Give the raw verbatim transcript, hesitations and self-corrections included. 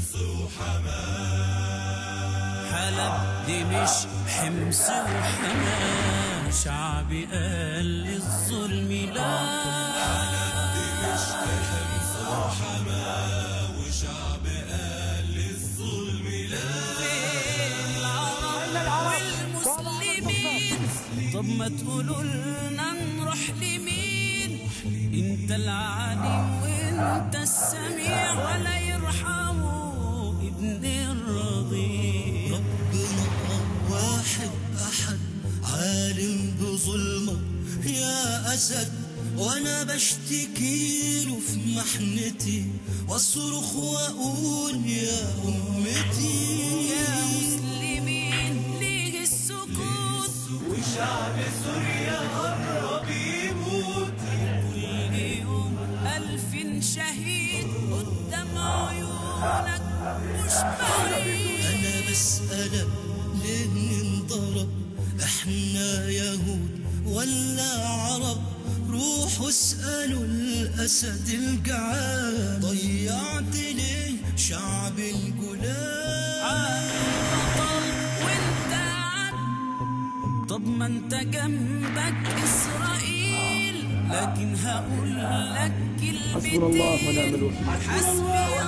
حمص وحماه، حلب دمشق حمص وحماه، شعبي قال للظلم لا. حلب دمشق حمص وحماه، وشعبي قال للظلم لا. والمسلمين طب ما تقولوا لنا نروح لمين؟ انت العليم وانت السميع، ولا يرحموا ابن الرضيع. ربنا واحد احد عالم بظلمه يا اسد، وانا بشتكي له في محنتي واصرخ واقول يا امتي. يا مسلمين ليه السكوت؟ وشعب سوريا قرب يموت، كل يوم ألف شهيد قدام عيونك مش بعيد. انا بسألك ليه ننضرب؟ احنا يهود ولا عرب؟ روحوا اسألوا الأسد الجعان، ضيعت ليه شعب الجولان؟ بطل وانت عبد، طب ما انت جنبك إسرائيل. لكن هقول لك حسبنا الله ونعم كلمتين، الوكيل. حسبي